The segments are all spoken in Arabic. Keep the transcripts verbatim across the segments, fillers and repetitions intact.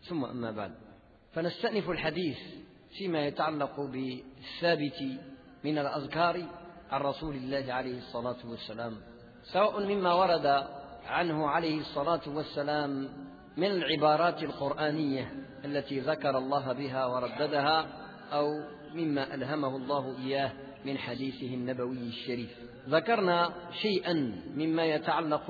ثم أما بعد، فنستأنف الحديث فيما يتعلق بالثابت من الأذكار عن رسول الله عليه الصلاة والسلام، سواء مما ورد عنه عليه الصلاة والسلام من العبارات القرآنية التي ذكر الله بها ورددها، أو مما ألهمه الله إياه من حديثه النبوي الشريف. ذكرنا شيئا مما يتعلق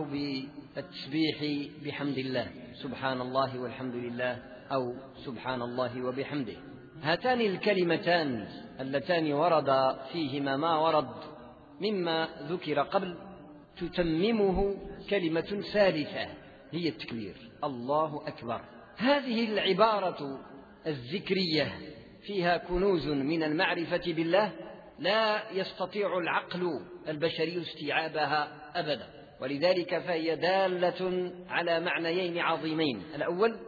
بالتسبيح بحمد الله، سبحان الله والحمد لله، أو سبحان الله وبحمده. هاتان الكلمتان اللتان ورد فيهما ما ورد مما ذكر قبل تتممه كلمة ثالثة هي التكبير، الله أكبر. هذه العبارة الذكرية فيها كنوز من المعرفة بالله لا يستطيع العقل البشري استيعابها أبدا، ولذلك فهي دالة على معنيين عظيمين. الأول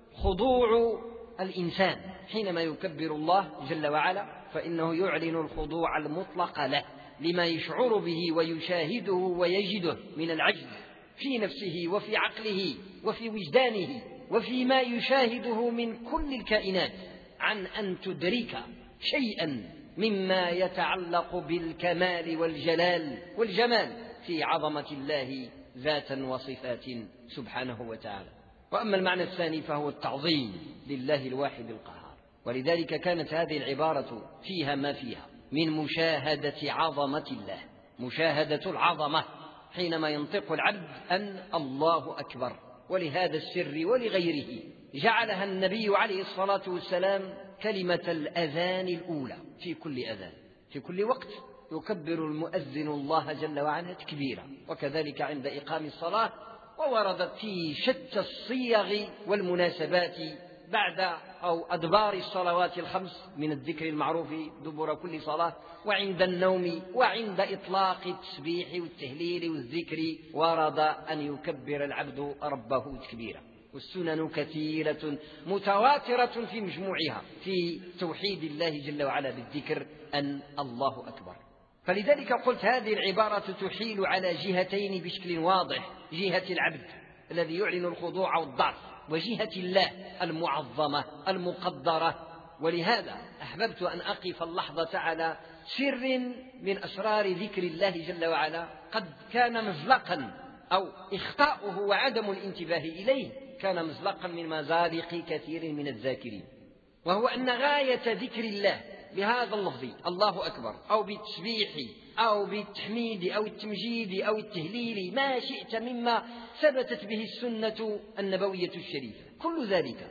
خضوع الإنسان حينما يكبر الله جل وعلا، فإنه يعلن الخضوع المطلق له لما يشعر به ويشاهده ويجده من العجز في نفسه وفي عقله وفي وجدانه وفيما يشاهده من كل الكائنات، عن أن تدرك شيئا مما يتعلق بالكمال والجلال والجمال في عظمة الله ذاتا وصفات سبحانه وتعالى. وأما المعنى الثاني فهو التعظيم لله الواحد القهار، ولذلك كانت هذه العبارة فيها ما فيها من مشاهدة عظمة الله، مشاهدة العظمة حينما ينطق العبد أن الله أكبر. ولهذا السر ولغيره جعلها النبي عليه الصلاة والسلام كلمة الأذان الأولى في كل أذان، في كل وقت يكبر المؤذن الله جل وعلا تكبيرا، وكذلك عند إقام الصلاة. ووردت في شتى الصيغ والمناسبات بعد أو أدبار الصلوات الخمس من الذكر المعروف دبر كل صلاة، وعند النوم، وعند إطلاق التسبيح والتهليل والذكر ورد أن يكبر العبد ربه تكبيرا. والسنن كثيرة متواترة في مجموعها في توحيد الله جل وعلا بالذكر أن الله أكبر. فلذلك قلت هذه العبارة تحيل على جهتين بشكل واضح: جهة العبد الذي يعلن الخضوع والضعف، وجهة الله المعظمة المقدرة. ولهذا أحببت أن أقف اللحظة على سر من أسرار ذكر الله جل وعلا قد كان مزلقا، أو إخطاؤه وعدم الانتباه إليه كان مزلقا من مزالق كثير من الذاكرين، وهو أن غاية ذكر الله بهذا اللفظ الله أكبر، أو بالتسبيح أو بالتحميد أو التمجيد أو التهليل، ما شئت مما ثبتت به السنة النبوية الشريفة، كل ذلك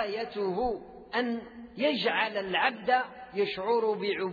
غايته أن يجعل العبد يشعر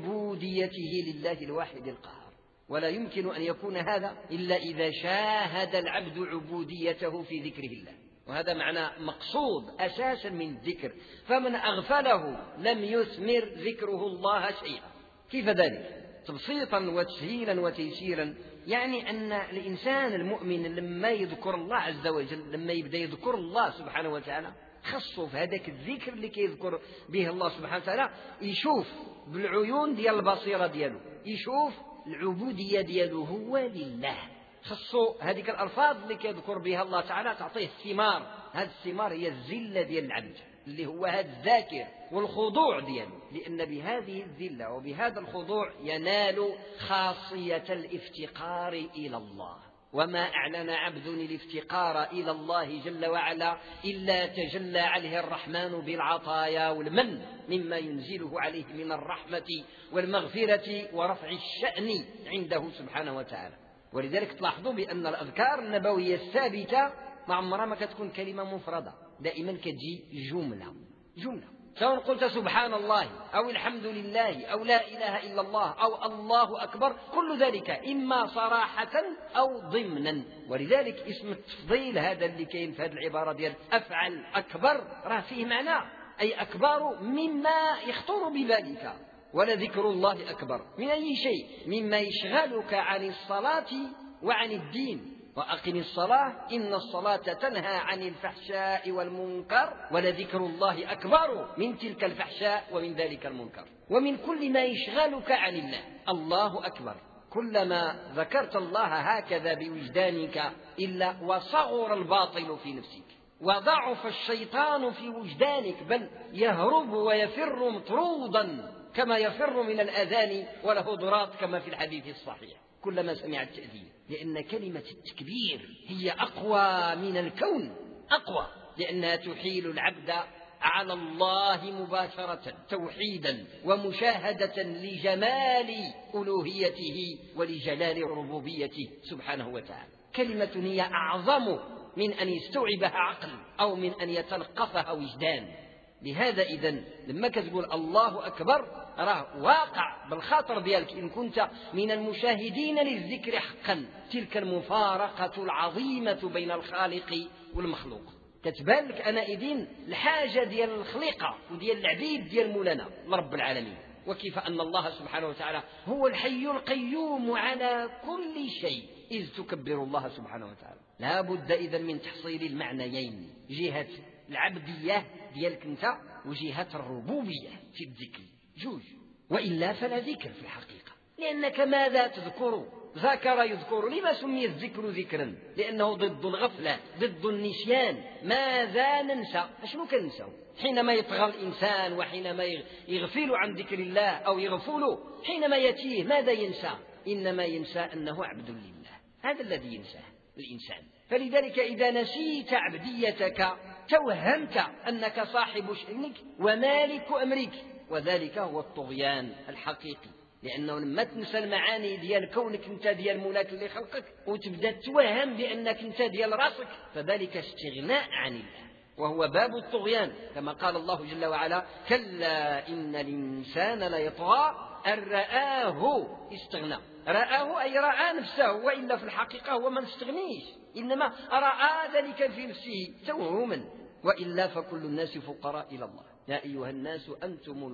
بعبوديته لله الواحد القهار. ولا يمكن أن يكون هذا إلا إذا شاهد العبد عبوديته في ذكره الله، وهذا معنى مقصود أساسا من الذكر. فمن أغفله لم يثمر ذكره الله شيئا. كيف ذلك؟ تبسيطا وتسهيلا وتيسيرا، يعني أن الإنسان المؤمن لما يذكر الله عز وجل، لما يبدأ يذكر الله سبحانه وتعالى، خصه في هذاك الذكر اللي كيذكر به الله سبحانه وتعالى يشوف بالعيون ديال البصيرة دياله، يشوف العبودية دياله هو لله. خصو هذيك الألفاظ اللي كيذكر بها الله تعالى تعطيه الثمار. هذه الثمار هي الذلة ديال العبد اللي هو هذا الذاكر والخضوع دياله، لأن بهذه الذلة وبهذا الخضوع ينال خاصية الافتقار إلى الله. وما أعلن عبد الافتقار إلى الله جل وعلا إلا تجلى عليه الرحمن بالعطايا والمن مما ينزله عليه من الرحمة والمغفرة ورفع الشأن عنده سبحانه وتعالى. ولذلك تلاحظوا بأن الأذكار النبوية الثابتة مع عمرها ما كتكون كلمة مفردة، دائما كتجي جملة جملة، سواء قلت سبحان الله أو الحمد لله أو لا إله إلا الله أو الله أكبر، كل ذلك إما صراحة أو ضمنا. ولذلك اسم التفضيل هذا اللي كاين في هذه العبارة ديال أفعل أكبر راه فيه معنى، أي أكبر مما يخطر ببالك. ولذكر الله أكبر من أي شيء مما يشغلك عن الصلاة وعن الدين. وأقم الصلاة إن الصلاة تنهى عن الفحشاء والمنكر ولذكر الله أكبر من تلك الفحشاء ومن ذلك المنكر، ومن كل ما يشغلك عن الله. الله أكبر. كلما ذكرت الله هكذا بوجدانك إلا وصغر الباطل في نفسك، وضعف الشيطان في وجدانك، بل يهرب ويفر مطرودا كما يفر من الأذان والهدرات كما في الحديث الصحيح كلما سمع التأذين. لأن كلمة التكبير هي أقوى من الكون، أقوى، لأنها تحيل العبد على الله مباشرة توحيدا ومشاهدة لجمال ألوهيته ولجلال ربوبيته سبحانه وتعالى. كلمة هي أعظم من أن يستوعبها عقل أو من أن يتلقفها وجدان. لهذا إذن لما كتقول الله أكبر راه واقع بالخاطر ديالك إن كنت من المشاهدين للذكر حقا، تلك المفارقة العظيمة بين الخالق والمخلوق. كتبان لك أنا إذن الحاجة ديال الخليقة وديال العبيد ديال مولانا لرب العالمين، وكيف أن الله سبحانه وتعالى هو الحي القيوم على كل شيء إذ تكبر الله سبحانه وتعالى. لا بد إذن من تحصيل المعنيين، جهة العبدية ديالك انت وجهة الربوبية في الذكر جوج، وإلا فلا ذكر في الحقيقة. لأنك ماذا تذكر؟ ذكر يذكر. لما سمي الذكر ذكرا؟ لأنه ضد الغفلة، ضد النسيان. ماذا ننسى؟ شنو كننسى حينما يطغى الإنسان وحينما يغفل عن ذكر الله أو يغفل حينما يتيه؟ ماذا ينسى؟ إنما ينسى أنه عبد لله، هذا الذي ينساه الإنسان. فلذلك إذا نسيت عبديتك توهمت أنك صاحب شأنك ومالك أمرك، وذلك هو الطغيان الحقيقي. لأنه لما تنسى المعاني ديال كونك انت ديال مولاك اللي خلقك وتبدأ توهم بأنك انت ديال راسك، فذلك استغناء عن الله وهو باب الطغيان، كما قال الله جل وعلا: كلا إن الإنسان ليطغى أن رآه استغنى. رآه أي رأى نفسه، وإلا في الحقيقة هو ما استغنيش، إنما رأى ذلك في نفسه توهما، وإلا فكل الناس فقراء إلى الله. يا أيها الناس أنتم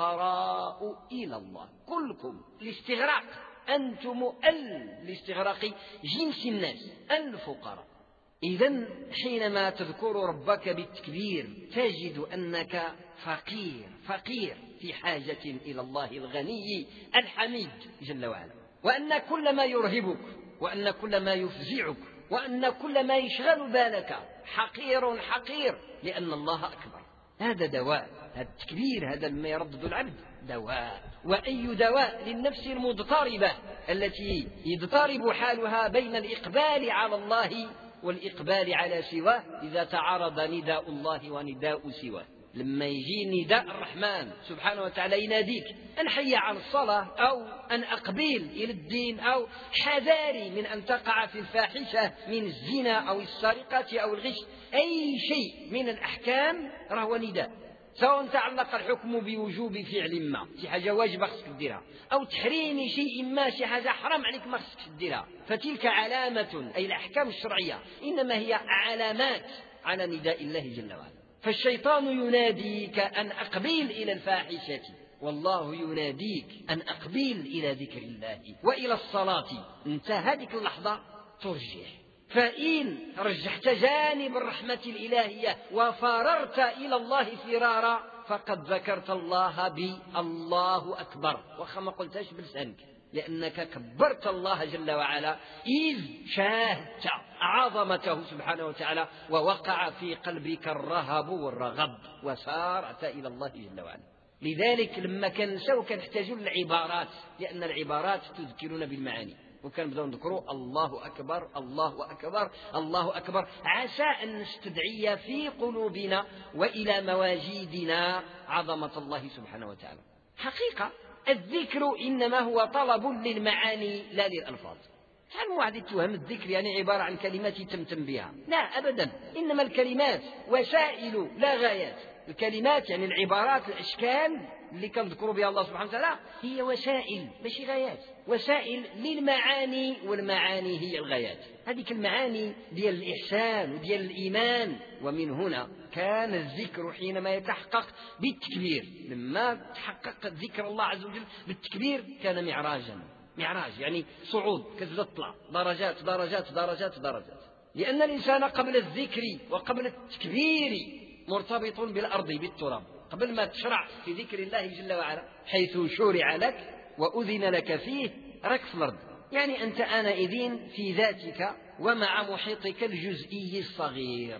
الفقراء إلى الله، كلكم. الاستغراق أنتم ال لاستغراق جنس الناس الفقراء. إذن حينما تذكر ربك بالتكبير تجد أنك فقير فقير في حاجة إلى الله الغني الحميد جل وعلا، وأن كل ما يرهبك وأن كل ما يفزعك وأن كل ما يشغل بالك حقير حقير، لأن الله أكبر. هذا دواء، هذا التكبير، هذا ما يردد العبد دواء. وأي دواء للنفس المضطربة التي يضطرب حالها بين الإقبال على الله والإقبال على سواه إذا تعارض نداء الله ونداء سواه. لما يجي نداء الرحمن سبحانه وتعالى يناديك أن حي على الصلاة أو أن أقبل إلى الدين أو حذاري من أن تقع في الفاحشة من الزنا أو السرقة أو الغش، أي شيء من الأحكام رهو نداء، سواء تعلق الحكم بوجوب فعل ما، شي حاجة واجبة خصك ديرها، أو تحريم شيء ما، شي حاجة حرام عليك ما خصك ديرها، فتلك علامة، أي الأحكام الشرعية إنما هي علامات على نداء الله جل وعلا. فالشيطان يناديك أن أقبل إلى الفاحشة، والله يناديك أن أقبل إلى ذكر الله وإلى الصلاة. انت هذه اللحظة ترجح، فإن رجحت جانب الرحمة الإلهية وفررت إلى الله فرارا فقد ذكرت الله بالله أكبر، وخا ما قلتهاش بلسانك، لأنك كبرت الله جل وعلا إذ شاهدت عظمته سبحانه وتعالى ووقع في قلبك الرهب والرغب وسارعت إلى الله جل وعلا. لذلك لما كنسوا كنحتاجوا للعبارات، لأن العبارات تذكرنا بالمعاني، وكان بدأوا نذكروا الله أكبر الله أكبر الله أكبر، عسى أن نستدعي في قلوبنا وإلى مواجيدنا عظمة الله سبحانه وتعالى. حقيقة الذكر إنما هو طلب للمعاني لا للألفاظ. هل واحد يتوهم الذكر يعني عبارة عن كلمات تمتم بها؟ لا أبدا، إنما الكلمات وسائل لا غايات. الكلمات يعني العبارات الأشكال اللي كنذكروا بها الله سبحانه وتعالى هي وسائل ماشي غايات، وسائل للمعاني، والمعاني هي الغايات. هذه المعاني ديال الإحسان وديال الإيمان. ومن هنا كان الذكر حينما يتحقق بالتكبير، لما تحقق ذكر الله عز وجل بالتكبير كان معراجا. معراج يعني صعود، كتبدا تطلع درجات درجات درجات درجات، لأن الإنسان قبل الذكر وقبل التكبير مرتبط بالأرض بالتراب. قبل ما تشرع في ذكر الله جل وعلا حيث شرع لك وأذن لك فيه راك في الأرض، يعني أنت آنئذ في ذاتك ومع محيطك الجزئي الصغير.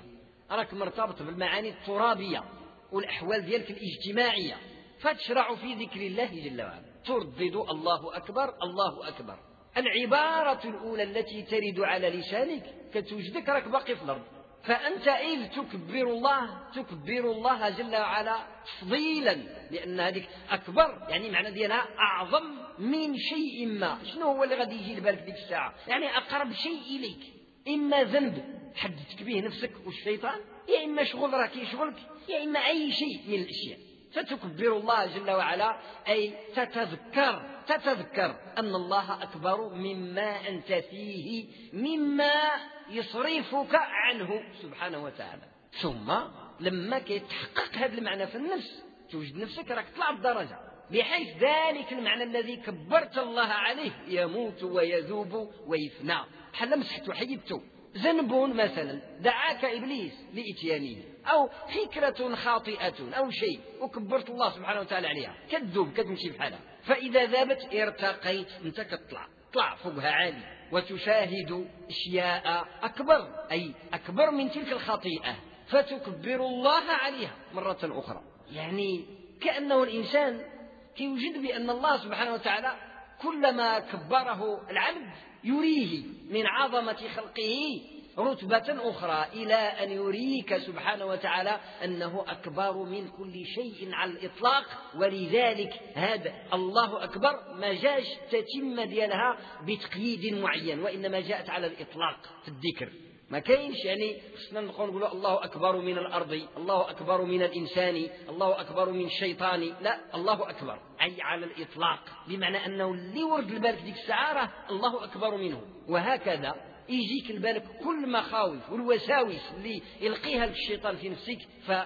راك مرتبط بالمعاني الترابية والأحوال ديالك الاجتماعية، فتشرع في ذكر الله جل وعلا، تردد الله أكبر الله أكبر. العبارة الأولى التي ترد على لسانك كتوجدك راك باقي في الأرض، فأنت إذ تكبر الله تكبر الله جل وعلا تفضيلا، لأن هذيك أكبر يعني معنى ديالها أعظم من شيء ما. شنو هو اللي غادي يجي لبالك ديك الساعة؟ يعني أقرب شيء إليك، إما ذنب حدثك به نفسك والشيطان، يا إما شغل راك يشغلك، يا إما أي شيء من الأشياء. فتكبر الله جل وعلا أي تتذكر تتذكر أن الله أكبر مما أنت فيه، مما يصرفك عنه سبحانه وتعالى. ثم لما كيتحقق هذا المعنى في النفس توجد نفسك راك طلع الدرجة، بحيث ذلك المعنى الذي كبرت الله عليه يموت ويذوب ويفنى. بحال مسحت وحيدته ذنب مثلا دعاك إبليس لإتيانه، أو فكرة خاطئة أو شيء وكبرت الله سبحانه وتعالى عليها، كتذوب كتمشي بحالها، فإذا ذابت ارتقيت أنت كتطلع طلع فوقها عالي وتشاهد أشياء أكبر، أي أكبر من تلك الخطيئة، فتكبر الله عليها مرة أخرى. يعني كأنه الإنسان كيوجد بأن الله سبحانه وتعالى كلما كبره العبد يريه من عظمة خلقه رتبة أخرى، إلى أن يريك سبحانه وتعالى أنه أكبر من كل شيء على الإطلاق. ولذلك هذا الله أكبر ما جاش تتم ديالها بتقييد معين، وإنما جاءت على الإطلاق في الذكر. ما كاينش يعني خصنا نقولوا الله أكبر من الأرض، الله أكبر من الإنسان، الله أكبر من الشيطان، لا، الله أكبر أي على الإطلاق، بمعنى أنه اللي ورد لبالك ديك الساعة الله أكبر منه. وهكذا يجيك لبالك كل مخاوف والوساوس اللي يلقيها الشيطان في نفسك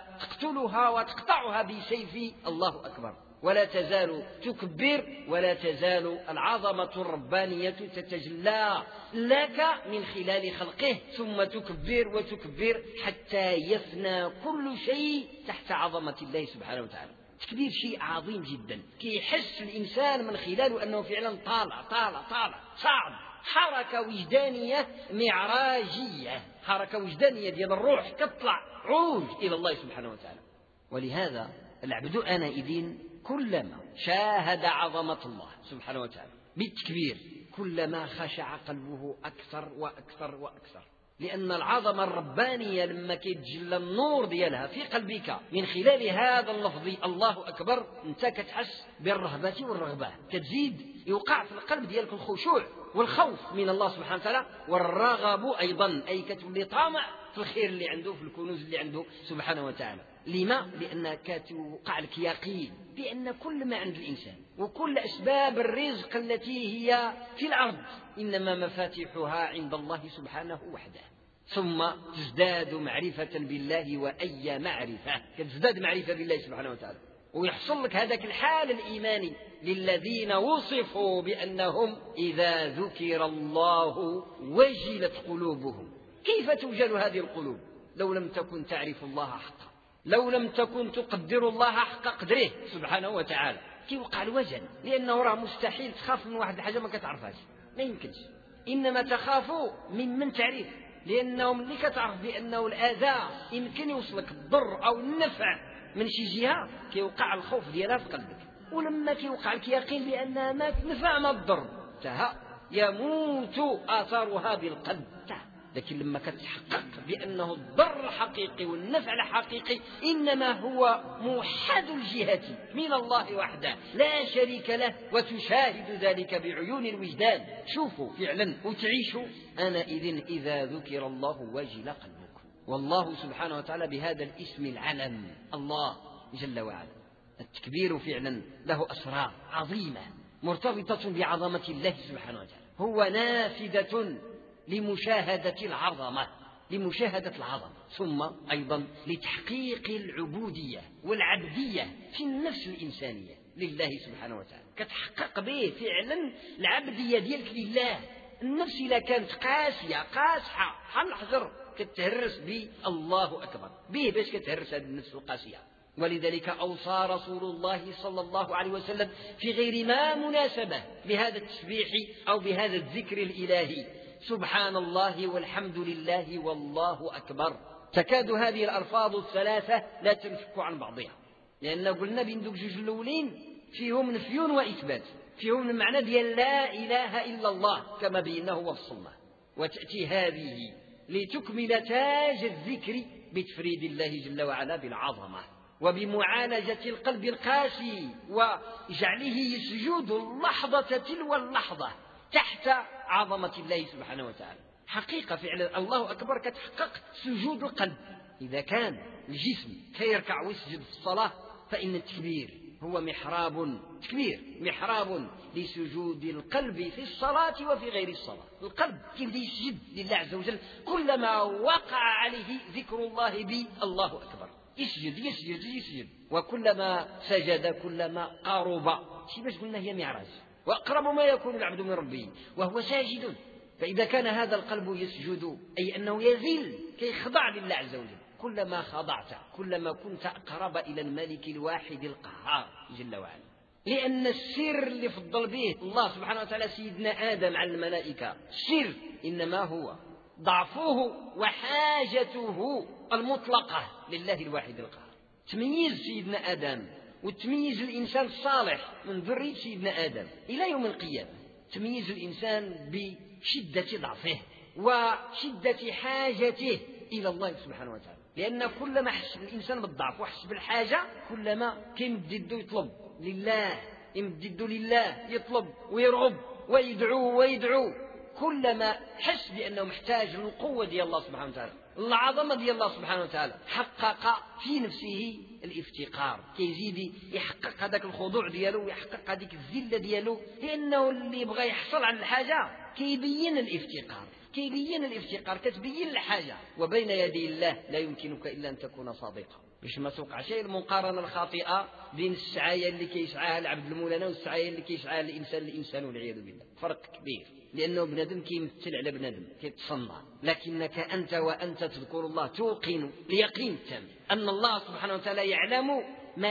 فتقتلها وتقطعها بسيف الله أكبر. ولا تزال تكبر، ولا تزال العظمة الربانية تتجلى لك من خلال خلقه، ثم تكبر وتكبر حتى يفنى كل شيء تحت عظمة الله سبحانه وتعالى. تكبير شيء عظيم جدا، كيحس الإنسان من خلاله أنه فعلا طالع طالع طالع صعب، حركة وجدانية معراجية، حركة وجدانية ديال الروح كتطلع عروج إلى الله سبحانه وتعالى. ولهذا العبد آنئذ كلما شاهد عظمة الله سبحانه وتعالى بالتكبير كلما خشع قلبه أكثر وأكثر وأكثر، لأن العظمة الربانية لما كيتجلى النور ديالها في قلبك من خلال هذا اللفظ الله أكبر، أنت كتحس بالرهبة والرغبة، كتزيد يوقع في القلب ديالك الخشوع والخوف من الله سبحانه وتعالى، والرغب أيضا، أي كتولي طامع في الخير اللي عنده، في الكنوز اللي عنده سبحانه وتعالى. لما؟ لأنك توقع لك يقين بأن كل ما عند الإنسان وكل أسباب الرزق التي هي في الأرض إنما مفاتيحها عند الله سبحانه وحده. ثم تزداد معرفة بالله، وأي معرفة تزداد معرفة بالله سبحانه وتعالى، ويحصل لك هذاك الحال الإيماني للذين وصفوا بأنهم إذا ذكر الله وجلت قلوبهم. كيف توجل هذه القلوب؟ لو لم تكن تعرف الله حقا، لو لم تكن تقدر الله حق قدره سبحانه وتعالى، كيوقع الوجل، لأنه راه مستحيل تخاف من واحد الحاجة ما كتعرفهاش، ما يمكنش، إنما تخافوا من من تعرف، لأنه ملي كتعرف بأنه الأذى يمكن يوصلك الضر أو النفع من شي جهة كيوقع الخوف ديالها في قلبك. ولما كيوقع لك يقين بأنها ما تنفع ما تضر تها يموت آثارها بالقلب. لكن لما كتحقق بأنه الضر الحقيقي والنفع الحقيقي إنما هو موحد الجهة من الله وحده لا شريك له، وتشاهد ذلك بعيون الوجدان، شوفوا فعلا وتعيشوا آنئذ إذا ذكر الله وجل قلبكم. والله سبحانه وتعالى بهذا الاسم العلم الله جل وعلا. التكبير فعلا له أسرار عظيمة مرتبطة بعظمة الله سبحانه وتعالى، هو نافذة لمشاهدة العظمة لمشاهدة العظمة ثم أيضا لتحقيق العبودية والعبدية في النفس الإنسانية لله سبحانه وتعالى. كتحقق به فعلا العبدية ديالك لله. النفس إذا كانت قاسية قاسحة بحال الحجر كتهرس بالله أكبر به، باش كتهرس هذه النفس القاسية. ولذلك أوصى رسول الله صلى الله عليه وسلم في غير ما مناسبة بهذا التسبيح أو بهذا الذكر الإلهي: سبحان الله والحمد لله والله أكبر. تكاد هذه الألفاظ الثلاثة لا تنفك عن بعضها، لأن قلنا بين دوك جوج الأولين فيهم نفي وإثبات، فيهم المعنى ديال لا إله إلا الله كما بيناه وفصلناه، وتأتي هذه لتكمل تاج الذكر بتفريد الله جل وعلا بالعظمة وبمعالجة القلب القاسي وجعله يسجد اللحظة تلو اللحظة تحت عظمة الله سبحانه وتعالى. حقيقة فعلا الله أكبر كتحقق سجود القلب. إذا كان الجسم كيركع ويسجد في الصلاة فإن التكبير هو محراب، تكبير محراب لسجود القلب في الصلاة وفي غير الصلاة. القلب كيف يسجد لله عز وجل كلما وقع عليه ذكر الله بالله أكبر، يسجد يسجد يسجد، وكلما سجد كلما قرب. شي باش قلنا هي معراج، وأقرب ما يكون العبد من ربه وهو ساجد. فإذا كان هذا القلب يسجد أي أنه يذل كيخضع لله عز وجل، كلما خضعت كلما كنت أقرب إلى الملك الواحد القهار جل وعلا. لأن السر اللي فضل به الله سبحانه وتعالى سيدنا آدم على الملائكة، السر إنما هو ضعفه وحاجته المطلقة لله الواحد القهار. تمييز سيدنا آدم وتمييز الإنسان الصالح من ذرية سيدنا آدم إلى يوم القيامة، تمييز الإنسان بشدة ضعفه وشدة حاجته إلى الله سبحانه وتعالى. لأن كلما حس الإنسان بالضعف وحس بالحاجة كلما كيمد يده يطلب لله، يمد يده لله يطلب ويرغب ويدعو ويدعو، كلما حس بأنه محتاج للقوة ديال الله سبحانه وتعالى، العظمة ديال الله سبحانه وتعالى، حقق في نفسه الافتقار، كيزيد يحقق هذاك الخضوع ديالو ويحقق هذيك الذلة ديالو، لأنه اللي بغى يحصل على الحاجة كيبين الافتقار، كيبين الافتقار كتبين الحاجة. وبين يدي الله لا يمكنك إلا أن تكون صادقا، باش ما توقع شيء المقارنة الخاطئة بين السعاية اللي كيسعاها العبد المولانا والسعاية اللي كيسعاها الإنسان الإنسان والعياذ بالله، فرق كبير. لأنه بنادم كيمثل على بنادم كيتصنع، لكنك أنت وأنت تذكر الله توقن اليقين التام أن الله سبحانه وتعالى يعلم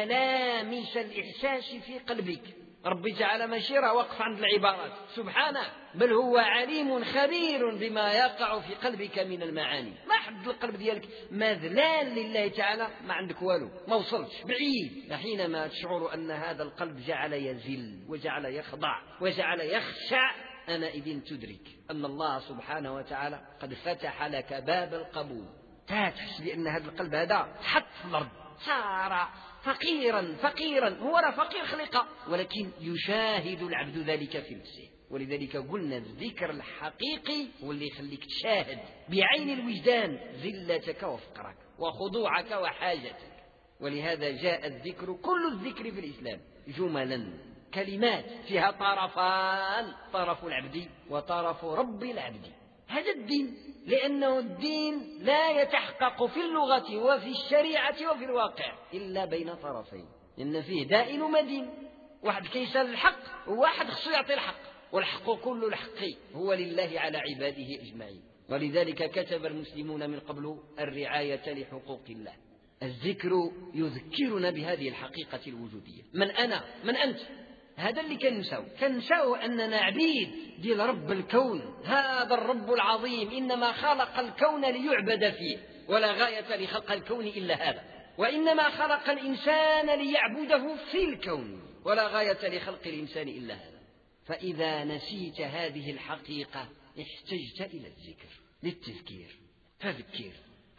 ملامس الإحساس في قلبك. ربي جعل مشيرة وقف عند العبارات سبحانه، بل هو عليم خبير بما يقع في قلبك من المعاني. ما حد القلب ديالك مذلال لله تعالى، ما عندك والو، ما وصلتش بعيد. حينما تشعر أن هذا القلب جعل يزل وجعل يخضع وجعل يخشع، أنئذ تدرك أن الله سبحانه وتعالى قد فتح لك باب القبول. تحس بأن هذا القلب هذا حط في الأرض، صار فقيرا فقيرا، هو لا فقير خلقة، ولكن يشاهد العبد ذلك في نفسه. ولذلك قلنا الذكر الحقيقي هو اللي يخليك تشاهد بعين الوجدان ذلتك وفقرك وخضوعك وحاجتك. ولهذا جاء الذكر، كل الذكر في الإسلام جملا، كلمات فيها طرفان، طرف العبد وطرف رب العبد. هذا الدين، لأنه الدين لا يتحقق في اللغة وفي الشريعة وفي الواقع إلا بين طرفين، لأن فيه دائن ومدين، واحد كيسال الحق وواحد خصو يعطي الحق، والحق كل الحق هو لله على عباده أجمعين. ولذلك كتب المسلمون من قبل الرعاية لحقوق الله. الذكر يذكرنا بهذه الحقيقة الوجودية. من أنا؟ من أنت؟ هذا اللي كنساو كنساو أننا عبيد ديال رب الكون. هذا الرب العظيم إنما خلق الكون ليعبد فيه، ولا غاية لخلق الكون إلا هذا، وإنما خلق الإنسان ليعبده في الكون، ولا غاية لخلق الإنسان إلا هذا. فإذا نسيت هذه الحقيقة احتجت إلى الذكر للتذكير، فذكر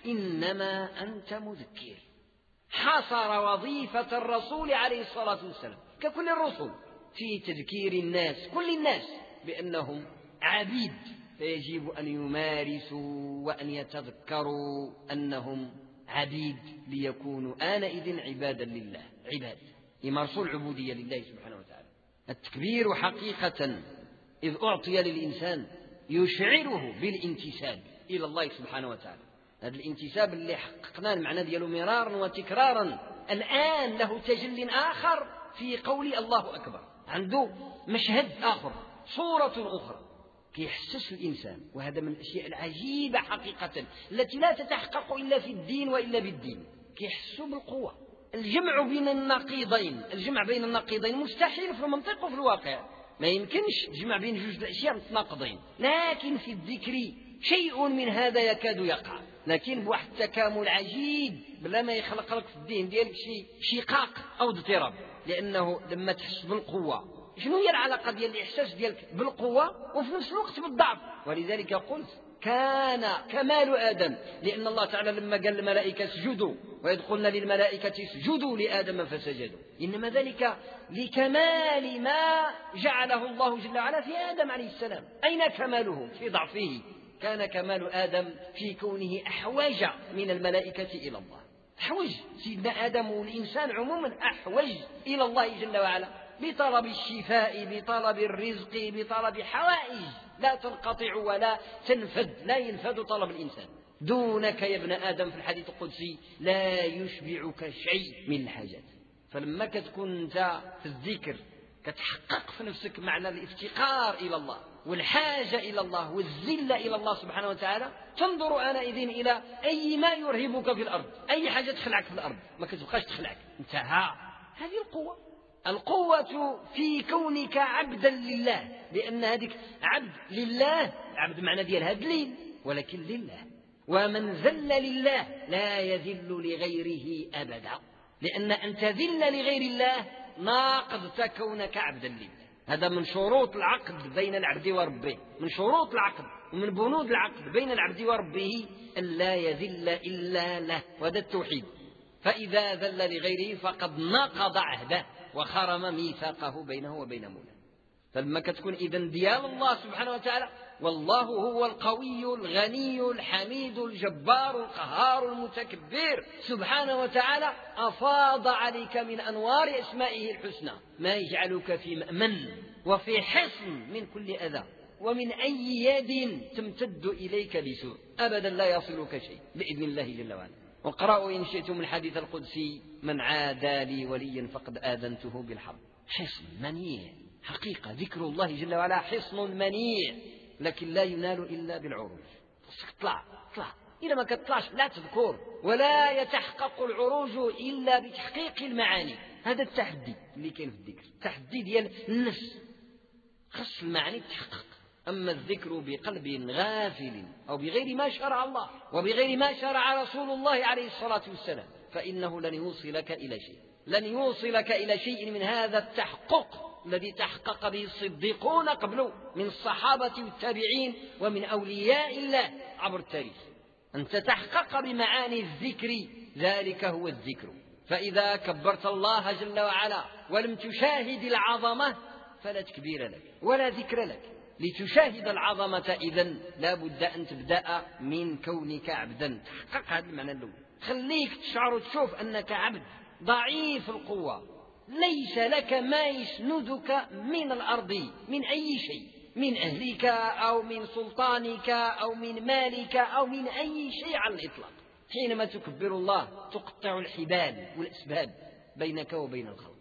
إنما أنت مذكر. حصر وظيفة الرسول عليه الصلاة والسلام ككل الرسل في تذكير الناس، كل الناس، بأنهم عبيد، فيجب أن يمارسوا وأن يتذكروا أنهم عبيد ليكونوا آنئذ عبادا لله، عباد يمارسوا العبودية لله سبحانه وتعالى. التكبير حقيقة إذ أعطي للإنسان يشعره بالانتساب إلى الله سبحانه وتعالى. هذا الانتساب اللي حققنا المعنى دياله مرارا وتكرارا، الآن له تجل آخر في قول الله أكبر، عنده مشهد آخر، صورة أخرى كيحسس الإنسان. وهذا من الأشياء العجيبة حقيقة التي لا تتحقق إلا في الدين وإلا بالدين. كيحسوا بالقوة. الجمع بين النقيضين، الجمع بين النقيضين مستحيل في المنطق وفي الواقع، ما يمكنش الجمع بين جوج الأشياء متناقضين، لكن في الذكر شيء من هذا يكاد يقع. لكن بواحد التكامل عجيب بلا ما يخلق لك في الدين ديالك شي شقاق أو اضطراب. لأنه لما تحس بالقوة، شنو هي العلاقة ديال الإحساس ديالك بالقوة وفي نفس الوقت بالضعف؟ ولذلك قلت كان كمال آدم، لأن الله تعالى لما قال للملائكة اسجدوا وإذ قلنا للملائكة اسجدوا لآدم فسجدوا، إنما ذلك لكمال ما جعله الله جل وعلا في آدم عليه السلام. أين كماله؟ في ضعفه. كان كمال آدم في كونه أحوج من الملائكة إلى الله. أحوج سيدنا آدم والإنسان عموما أحوج إلى الله جل وعلا بطلب الشفاء، بطلب الرزق، بطلب حوائج لا تنقطع ولا تنفد، لا ينفد طلب الإنسان. دونك يا ابن آدم في الحديث القدسي لا يشبعك شيء من الحاجات. فلما كتكون أنت في الذكر كتحقق في نفسك معنى الافتقار إلى الله والحاجة إلى الله والذلة إلى الله سبحانه وتعالى، تنظر آنئذ إلى أي ما يرهبك في الأرض، أي حاجة تخلعك في الأرض ما كتبقاش تخلعك، انتهى. هذه القوة. القوة في كونك عبدا لله، لأن هذيك عبد لله، عبد معنى ديالها ذليل ولكن لله. ومن ذل لله لا يذل لغيره أبدا، لأن أن تذل لغير الله ناقضت كونك عبدا لله. هذا من شروط العقد بين العبد وربه، من شروط العقد ومن بنود العقد بين العبد وربه أن لا يذل إلا له، وهذا التوحيد. فإذا ذل لغيره فقد نقض عهده وخرم ميثاقه بينه وبين مولاه. فلما كتكون إذن ديال الله سبحانه وتعالى، والله هو القوي الغني الحميد الجبار القهار المتكبر سبحانه وتعالى، أفاض عليك من أنوار أسمائه الحسنى ما يجعلك في مأمن وفي حصن من كل أذى ومن أي يد تمتد إليك بسوء أبدا لا يصلك شيء بإذن الله جل وعلا. واقرأوا إن شئتم الحديث القدسي من عادى لي وليا فقد آذنته بالحرب. حصن منيع حقيقة، ذكر الله جل وعلا حصن منيع، لكن لا ينال إلا بالعروج. اطلع اطلع، إذا ما كتطلعش لا تذكر، ولا يتحقق العروج إلا بتحقيق المعاني. هذا التحدي اللي كاين في الذكر، التحدي ديال النفس، خص المعاني تحقق. أما الذكر بقلب غافل أو بغير ما شرع الله وبغير ما شرع رسول الله عليه الصلاة والسلام فإنه لن يوصلك إلى شيء، لن يوصلك إلى شيء من هذا التحقق الذي تحقق به الصديقون قبله من الصحابة والتابعين ومن أولياء الله عبر التاريخ. أن تتحقق بمعاني الذكر، ذلك هو الذكر. فإذا كبرت الله جل وعلا ولم تشاهد العظمة فلا تكبير لك ولا ذكر لك. لتشاهد العظمة إذن لا بد أن تبدأ من كونك عبدا. تحقق هذا المعنى الأول، خليك تشعر وتشوف أنك عبد ضعيف القوة، ليس لك ما يسندك من الأرض من أي شيء، من أهلك أو من سلطانك أو من مالك أو من أي شيء على الإطلاق. حينما تكبر الله تقطع الحبال والأسباب بينك وبين الخلق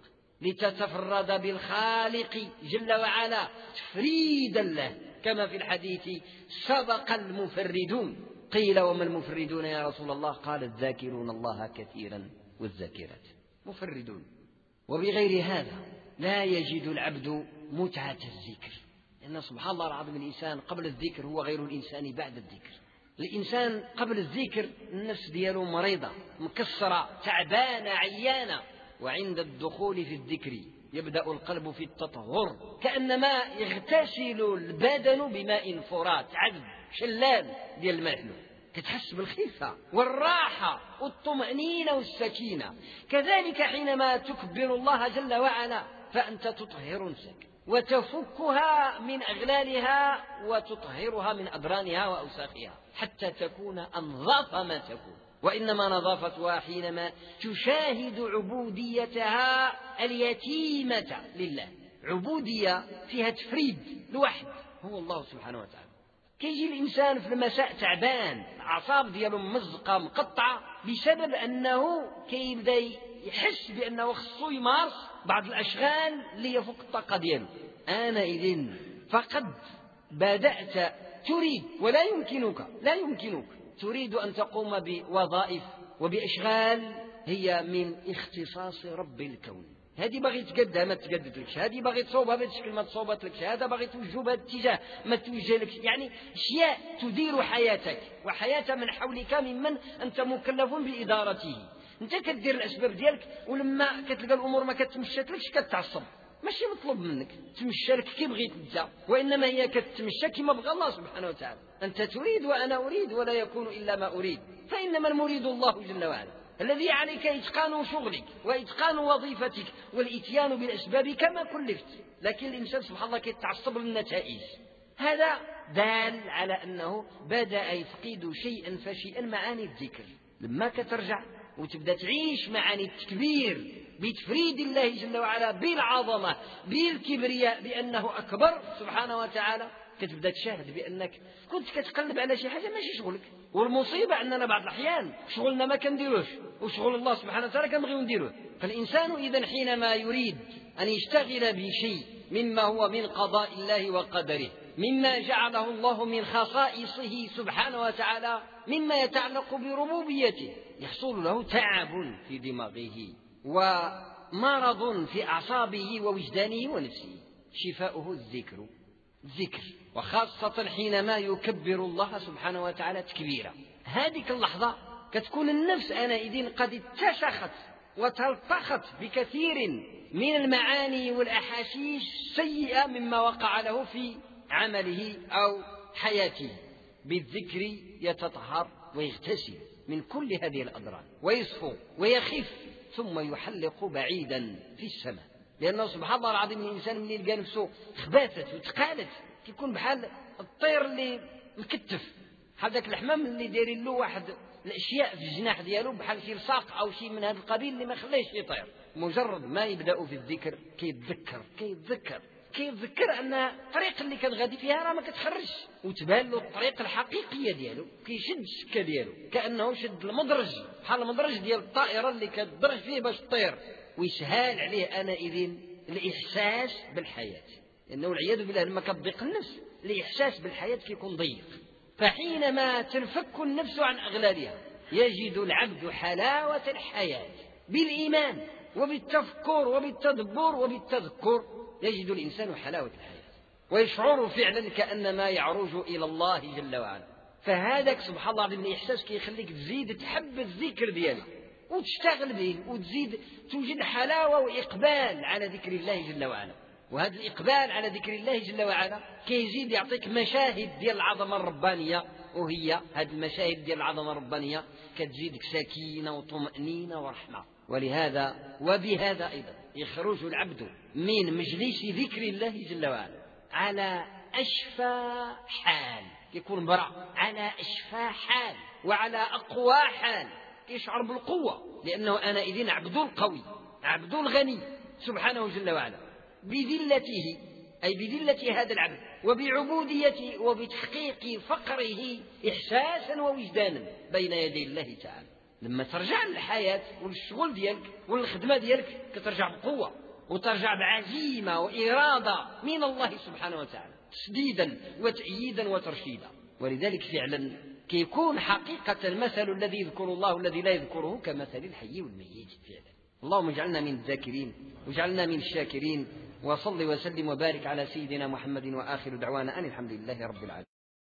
لتتفرد بالخالق جل وعلا تفريدا له، كما في الحديث سبق المفردون. قيل وما المفردون يا رسول الله؟ قال الذاكرون الله كثيرا والذاكرات. مفردون. وبغير هذا لا يجد العبد متعة الذكر، لأن سبحان الله العظيم الإنسان قبل الذكر هو غير الإنسان بعد الذكر. الإنسان قبل الذكر النفس دياله مريضة مكسرة تعبانة عيانة، وعند الدخول في الذكر يبدأ القلب في التطهر، كأنما يغتسل البدن بماء فرات عذب شلال ديال المحلو، تتحس بالخفة والراحة والطمأنينة والسكينة. كذلك حينما تكبر الله جل وعلا فأنت تطهر نفسك وتفكها من أغلالها وتطهرها من أدرانها وأوساخها حتى تكون أنظف ما تكون. وإنما نظافتها حينما تشاهد عبوديتها اليتيمة لله، عبودية فيها تفريد لوحد هو الله سبحانه وتعالى. كيجي الإنسان في المساء تعبان، الأعصاب دياله ممزقة مقطعة بسبب أنه كيبدا يحس بأنه خصو يمارس بعض الأشغال اللي يفوق الطاقة دياله. أنا إذن فقد بدأت تريد ولا يمكنك لا يمكنك تريد أن تقوم بوظائف وبأشغال هي من اختصاص رب الكون، هذه باغي تقدها ما تقدتلكش، هذه باغي تصوبها بهذا الشكل ما تصوبتلكش، هذا باغي توجه بهذا الاتجاه ما توجهلكش. يعني اشياء تدير حياتك وحياة من حولك ممن انت مكلف بادارته. انت كدير الاسباب ديالك، ولما كتلقى الامور ما كتمشاتلكش كتعصب. ماشي مطلوب منك تمشى لك كي بغيت انت، وانما هي كتمشى كما بغى الله سبحانه وتعالى. انت تريد وانا اريد ولا يكون الا ما اريد، فانما المريد الله جل وعلا. الذي عليك اتقان شغلك واتقان وظيفتك والاتيان بالاسباب كما كلفت. لكن الانسان سبحان الله كيتعصب للنتائج. هذا دال على انه بدا يفقد شيئا فشيئا معاني الذكر. لما كترجع وتبدا تعيش معاني التكبير بتفريد الله جل وعلا بالعظمة بالكبرياء بأنه أكبر سبحانه وتعالى، كتبدا تشاهد بأنك كنت كتقلب على شي حاجة ماشي شغلك. والمصيبة أننا بعض الأحيان شغلنا ما كنديروش وشغل الله سبحانه وتعالى كنبغيو نديروه. فالإنسان إذن حينما يريد أن يشتغل بشيء مما هو من قضاء الله وقدره، مما جعله الله من خصائصه سبحانه وتعالى، مما يتعلق بربوبيته، يحصل له تعب في دماغه ومرض في أعصابه ووجدانه ونفسه. شفاؤه الذكر الذكر وخاصة حينما يكبر الله سبحانه وتعالى تكبيرا. هذه اللحظة كتكون النفس آنئذ قد اتسخت وتلطخت بكثير من المعاني والأحاسيس السيئة مما وقع له في عمله أو حياته. بالذكر يتطهر ويغتسل من كل هذه الأضرار ويصفو ويخف ثم يحلق بعيدا في السماء. لأنه سبحان الله العظيم الإنسان من يلقى نفسه خباثت وتقالت كيكون بحال الطير اللي مكتف، بحال ذاك الحمام اللي دايرين له واحد الأشياء في الجناح ديالو بحال شي لصاق أو شيء من هذا القبيل اللي ما خليش يطير. مجرد ما يبدأ في الذكر كيتذكر كيتذكر كيتذكر أن الطريق اللي كان غادي فيها راه ما كتخرجش، وتبان له الطريق الحقيقية ديالو، كيشد السكة ديالو كأنه شد المدرج بحال المدرج ديال الطائرة اللي كتدرج فيه باش تطير. ويسهال عليه آنئذ الإحساس بالحياة، لأنه العياذ بالله لما كتضيق النفس الإحساس بالحياة كيكون ضيق. فحينما تنفك النفس عن أغلالها يجد العبد حلاوة الحياة بالإيمان وبالتفكر وبالتدبر وبالتذكر. يجد الإنسان حلاوة الحياة ويشعر فعلا كأنما يعرج إلى الله جل وعلا. فهذاك سبحان الله العظيم الإحساس كيخليك تزيد تحب الذكر ديالك وتشتغل به وتزيد توجد حلاوة وإقبال على ذكر الله جل وعلا. وهذا الإقبال على ذكر الله جل وعلا كيزيد يعطيك مشاهد ديال العظمة الربانية، وهي هذه المشاهد ديال العظمة الربانية كتزيدك سكينة وطمأنينة ورحمة. ولهذا وبهذا أيضا يخرج العبد من مجلس ذكر الله جل وعلا على أشفى حال، يكون برع على أشفى حال وعلى أقوى حال، يشعر بالقوة لأنه أنا إذن عبد القوي عبد الغني سبحانه جل وعلا بذلته، أي بذلة هذا العبد وبعبوديته وبتحقيق فقره إحساسا ووجدانا بين يدي الله تعالى. لما ترجع للحياة والشغل ديالك والخدمة ديالك كترجع بقوة وترجع بعزيمة وإرادة من الله سبحانه وتعالى تسديدا وتأييدا وترشيدا. ولذلك فعلا كيكون حقيقة المثل الذي يذكر الله الذي لا يذكره كمثل الحي والميت فعلا. اللهم اجعلنا من الذاكرين واجعلنا من الشاكرين، وصل وسلم وبارك على سيدنا محمد، وآخر دعوانا أن الحمد لله رب العالمين.